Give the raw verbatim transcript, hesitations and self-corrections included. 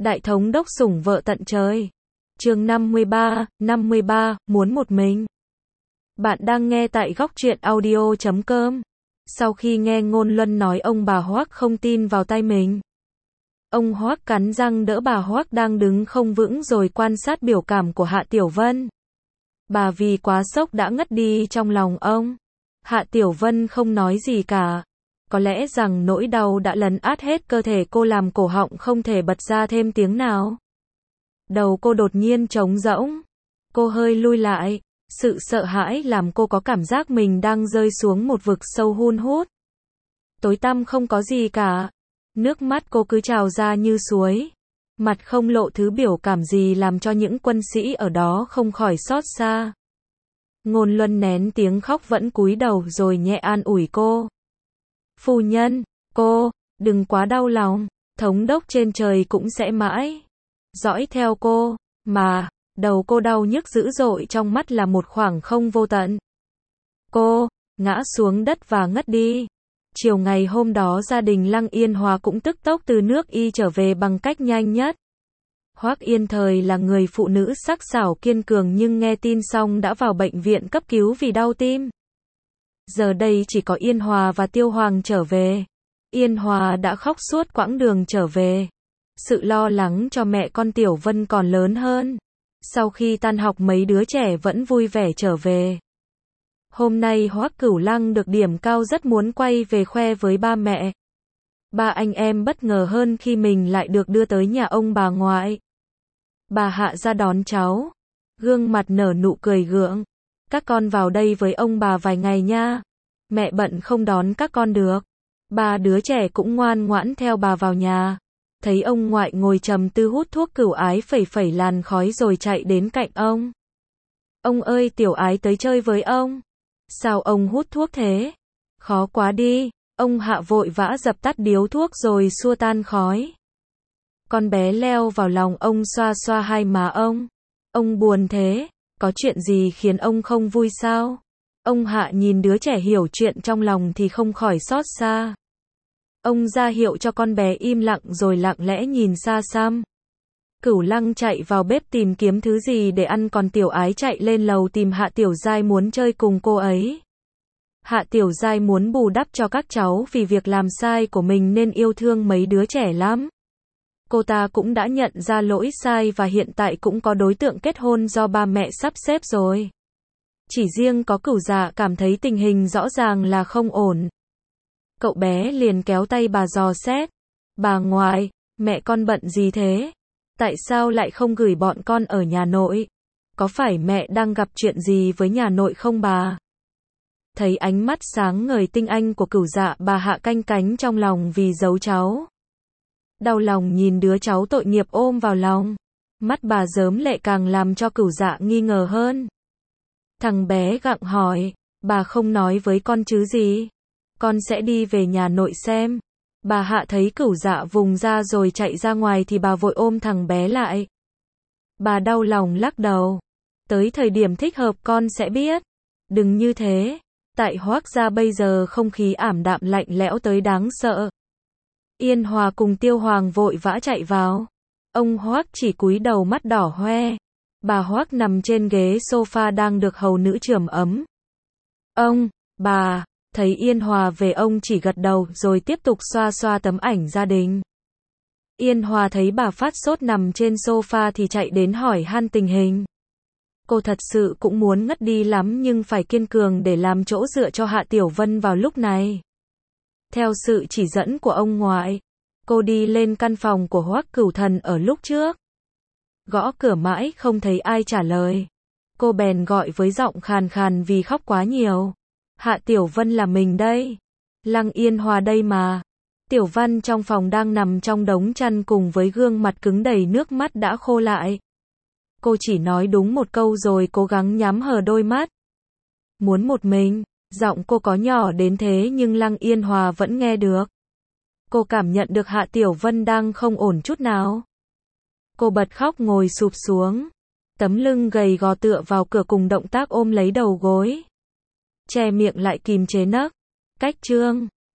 Đại thống đốc sủng vợ tận trời. Chương năm mươi ba, năm mươi ba, muốn một mình. Bạn đang nghe tại góc truyện audio chấm com. Sau khi nghe Ngôn Luân nói ông bà Hoắc không tin vào tay mình, ông Hoắc cắn răng đỡ bà Hoắc đang đứng không vững rồi quan sát biểu cảm của Hạ Tiểu Vân. Bà vì quá sốc đã ngất đi trong lòng ông. Hạ Tiểu Vân không nói gì cả. Có lẽ rằng nỗi đau đã lấn át hết cơ thể cô làm cổ họng không thể bật ra thêm tiếng nào. Đầu cô đột nhiên trống rỗng. Cô hơi lui lại. Sự sợ hãi làm cô có cảm giác mình đang rơi xuống một vực sâu hun hút. Tối tăm không có gì cả. Nước mắt cô cứ trào ra như suối. Mặt không lộ thứ biểu cảm gì làm cho những quân sĩ ở đó không khỏi xót xa. Ngôn Luân nén tiếng khóc vẫn cúi đầu rồi nhẹ an ủi cô. Phu nhân, cô, đừng quá đau lòng, thống đốc trên trời cũng sẽ mãi dõi theo cô, mà, đầu cô đau nhức dữ dội trong mắt là một khoảng không vô tận. Cô, ngã xuống đất và ngất đi. Chiều ngày hôm đó gia đình Lăng Yên Hòa cũng tức tốc từ nước Y trở về bằng cách nhanh nhất. Hoắc Yên Thời là người phụ nữ sắc sảo kiên cường nhưng nghe tin xong đã vào bệnh viện cấp cứu vì đau tim. Giờ đây chỉ có Yên Hòa và Tiêu Hoàng trở về. Yên Hòa đã khóc suốt quãng đường trở về. Sự lo lắng cho mẹ con Tiểu Vân còn lớn hơn. Sau khi tan học mấy đứa trẻ vẫn vui vẻ trở về. Hôm nay Hoắc Cửu Lăng được điểm cao rất muốn quay về khoe với ba mẹ. Ba anh em bất ngờ hơn khi mình lại được đưa tới nhà ông bà ngoại. Bà Hạ ra đón cháu. Gương mặt nở nụ cười gượng. Các con vào đây với ông bà vài ngày nha. Mẹ bận không đón các con được. Ba đứa trẻ cũng ngoan ngoãn theo bà vào nhà. Thấy ông ngoại ngồi trầm tư hút thuốc cửu ái phẩy phẩy làn khói rồi chạy đến cạnh ông. Ông ơi, Tiểu Ái tới chơi với ông. Sao ông hút thuốc thế? Khó quá đi. Ông Hạ vội vã dập tắt điếu thuốc rồi xua tan khói. Con bé leo vào lòng ông xoa xoa hai má ông. Ông buồn thế. Có chuyện gì khiến ông không vui sao? Ông Hạ nhìn đứa trẻ hiểu chuyện trong lòng thì không khỏi xót xa. Ông ra hiệu cho con bé im lặng rồi lặng lẽ nhìn xa xăm. Cửu Lăng chạy vào bếp tìm kiếm thứ gì để ăn còn Tiểu Ái chạy lên lầu tìm Hạ Tiểu Giai muốn chơi cùng cô ấy. Hạ Tiểu Giai muốn bù đắp cho các cháu vì việc làm sai của mình nên yêu thương mấy đứa trẻ lắm. Cô ta cũng đã nhận ra lỗi sai và hiện tại cũng có đối tượng kết hôn do ba mẹ sắp xếp rồi. Chỉ riêng có Cửu Dạ cảm thấy tình hình rõ ràng là không ổn. Cậu bé liền kéo tay bà dò xét. Bà ngoại, mẹ con bận gì thế? Tại sao lại không gửi bọn con ở nhà nội? Có phải mẹ đang gặp chuyện gì với nhà nội không bà? Thấy ánh mắt sáng ngời tinh anh của Cửu Dạ, bà Hạ canh cánh trong lòng vì giấu cháu. Đau lòng nhìn đứa cháu tội nghiệp ôm vào lòng. Mắt bà rớm lệ càng làm cho Cửu Dạ nghi ngờ hơn. Thằng bé gặng hỏi, bà không nói với con chứ gì? Con sẽ đi về nhà nội xem. Bà Hạ thấy Cửu Dạ vùng ra rồi chạy ra ngoài thì bà vội ôm thằng bé lại. Bà đau lòng lắc đầu. Tới thời điểm thích hợp con sẽ biết. Đừng như thế. Tại Hoắc gia bây giờ không khí ảm đạm lạnh lẽo tới đáng sợ. Yên Hòa cùng Tiêu Hoàng vội vã chạy vào. Ông Hoắc chỉ cúi đầu mắt đỏ hoe. Bà Hoắc nằm trên ghế sofa đang được hầu nữ chườm ấm. Ông, bà, thấy Yên Hòa về ông chỉ gật đầu rồi tiếp tục xoa xoa tấm ảnh gia đình. Yên Hòa thấy bà phát sốt nằm trên sofa thì chạy đến hỏi han tình hình. Cô thật sự cũng muốn ngất đi lắm nhưng phải kiên cường để làm chỗ dựa cho Hạ Tiểu Vân vào lúc này. Theo sự chỉ dẫn của ông ngoại, cô đi lên căn phòng của Hoắc Cửu Thần ở lúc trước. Gõ cửa mãi không thấy ai trả lời. Cô bèn gọi với giọng khàn khàn vì khóc quá nhiều. Hạ Tiểu Vân là mình đây. Lăng Yên Hòa đây mà. Tiểu Văn trong phòng đang nằm trong đống chăn cùng với gương mặt cứng đầy nước mắt đã khô lại. Cô chỉ nói đúng một câu rồi cố gắng nhắm hờ đôi mắt. Muốn một mình. Giọng cô có nhỏ đến thế nhưng Lăng Yên Hòa vẫn nghe được. Cô cảm nhận được Hạ Tiểu Vân đang không ổn chút nào. Cô bật khóc ngồi sụp xuống. Tấm lưng gầy gò tựa vào cửa cùng động tác ôm lấy đầu gối. Che miệng lại kìm chế nấc. Cách chương